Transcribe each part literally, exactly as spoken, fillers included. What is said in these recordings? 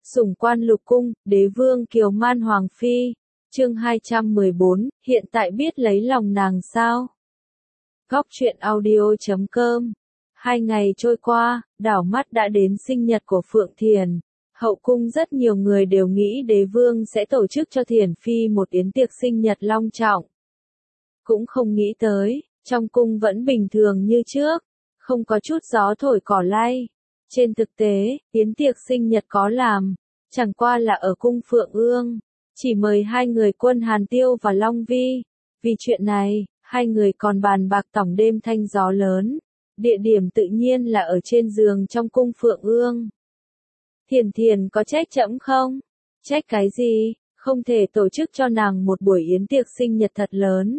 Sủng quan lục cung, đế vương kiều man hoàng phi. Chương hai trăm mười bốn, hiện tại biết lấy lòng nàng sao? Góc truyện audio chấm com. Hai ngày trôi qua, đảo mắt đã đến sinh nhật của Phượng Thiền. Hậu cung rất nhiều người đều nghĩ đế vương sẽ tổ chức cho Thiền phi một yến tiệc sinh nhật long trọng. Cũng không nghĩ tới, trong cung vẫn bình thường như trước, không có chút gió thổi cỏ lay. Trên thực tế, yến tiệc sinh nhật có làm, chẳng qua là ở cung Phượng Ương, chỉ mời hai người Quân Hàn Tiêu và Long Vi. Vì chuyện này, hai người còn bàn bạc tỏng đêm thanh gió lớn. Địa điểm tự nhiên là ở trên giường trong cung Phượng Ương. Thiền Thiền có trách trẫm không? Trách cái gì? Không thể tổ chức cho nàng một buổi yến tiệc sinh nhật thật lớn.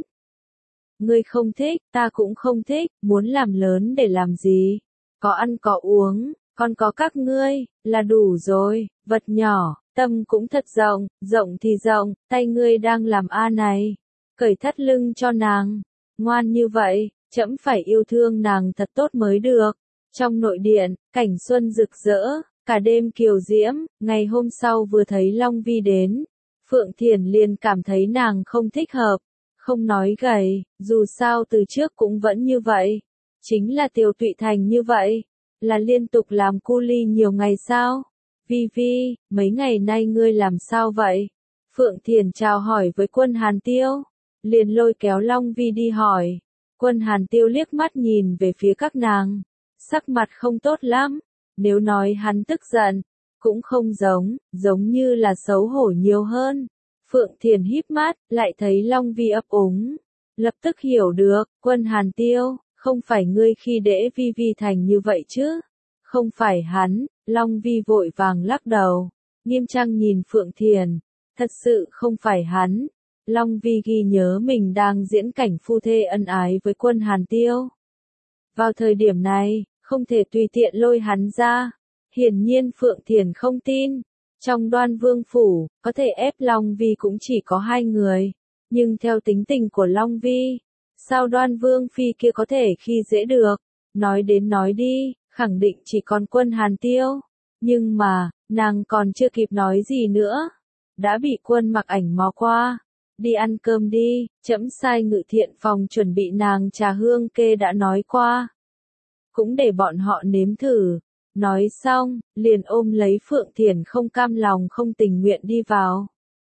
Ngươi không thích, ta cũng không thích, muốn làm lớn để làm gì? Có ăn có uống, còn có các ngươi, là đủ rồi. Vật nhỏ, tâm cũng thật rộng, rộng thì rộng, tay ngươi đang làm a này. Cởi thắt lưng cho nàng. Ngoan như vậy, trẫm phải yêu thương nàng thật tốt mới được. Trong nội điện, cảnh xuân rực rỡ, cả đêm kiều diễm, ngày hôm sau vừa thấy Long Vi đến, Phượng Thiền liền cảm thấy nàng không thích hợp. Không nói gầy, dù sao từ trước cũng vẫn như vậy. Chính là Tiều Tụy Thành như vậy, là liên tục làm cu ly nhiều ngày sao? Vi Vi, mấy ngày nay ngươi làm sao vậy? Phượng Thiền chào hỏi với Quân Hàn Tiêu, liền lôi kéo Long Vi đi hỏi. Quân Hàn Tiêu liếc mắt nhìn về phía các nàng, sắc mặt không tốt lắm, nếu nói hắn tức giận, cũng không giống, giống như là xấu hổ nhiều hơn. Phượng Thiền híp mắt, lại thấy Long Vi ấp úng, lập tức hiểu được. Quân Hàn Tiêu, không phải ngươi khi dễ Vi Vi thành như vậy chứ? Không phải hắn. Long Vi vội vàng lắc đầu, nghiêm trang nhìn Phượng Thiền, thật sự không phải hắn. Long Vi ghi nhớ mình đang diễn cảnh phu thê ân ái với Quân Hàn Tiêu. Vào thời điểm này, không thể tùy tiện lôi hắn ra. Hiển nhiên Phượng Thiền không tin. Trong Đoan Vương phủ, có thể ép Long Vi cũng chỉ có hai người. Nhưng theo tính tình của Long Vi, sao Đoan Vương phi kia có thể khi dễ được? Nói đến nói đi, khẳng định chỉ còn Quân Hàn Tiêu. Nhưng mà, nàng còn chưa kịp nói gì nữa, đã bị Quân Mặc Ảnh mò qua. Đi ăn cơm đi, trẫm sai Ngự Thiện phòng chuẩn bị nàng trà hương kê đã nói qua. Cũng để bọn họ nếm thử. Nói xong, liền ôm lấy Phượng Thiền không cam lòng không tình nguyện đi vào.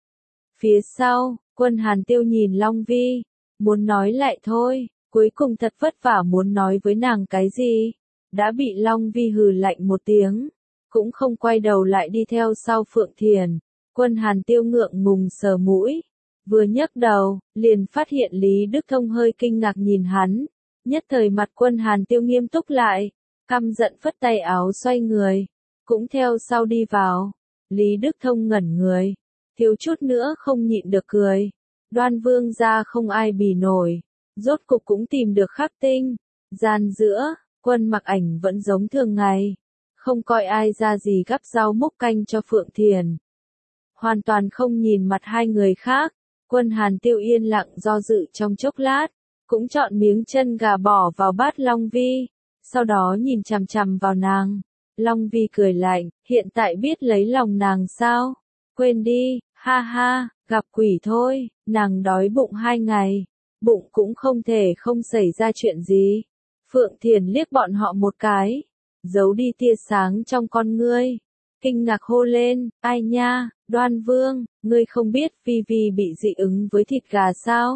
Phía sau, Quân Hàn Tiêu nhìn Long Vi, muốn nói lại thôi, cuối cùng thật vất vả muốn nói với nàng cái gì, đã bị Long Vi hừ lạnh một tiếng, cũng không quay đầu lại đi theo sau Phượng Thiền. Quân Hàn Tiêu ngượng ngùng sờ mũi, vừa nhấc đầu, liền phát hiện Lý Đức Thông hơi kinh ngạc nhìn hắn, nhất thời mặt Quân Hàn Tiêu nghiêm túc lại. Căm giận phất tay áo xoay người, cũng theo sau đi vào. Lý Đức Thông ngẩn người, thiếu chút nữa không nhịn được cười. Đoan Vương gia không ai bì nổi, rốt cục cũng tìm được Khắc Tinh. Gian giữa, Quân Mặc Ảnh vẫn giống thường ngày, không coi ai ra gì gắp rau múc canh cho Phượng Thiền. Hoàn toàn không nhìn mặt hai người khác, Quân Hàn Tiêu yên lặng do dự trong chốc lát, cũng chọn miếng chân gà bỏ vào bát Long Vi. Sau đó nhìn chằm chằm vào nàng. Long Vi cười lạnh, hiện tại biết lấy lòng nàng sao? Quên đi, ha ha, gặp quỷ thôi, nàng đói bụng hai ngày, bụng cũng không thể không xảy ra chuyện gì. Phượng Thiền liếc bọn họ một cái, giấu đi tia sáng trong con ngươi, kinh ngạc hô lên, ai nha, Đoan Vương, ngươi không biết Vi Vi bị dị ứng với thịt gà sao?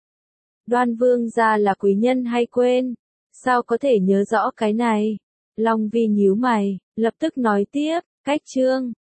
Đoan Vương gia là quý nhân hay quên? Sao có thể nhớ rõ cái này? Long Vi nhíu mày, lập tức nói tiếp, cách chương,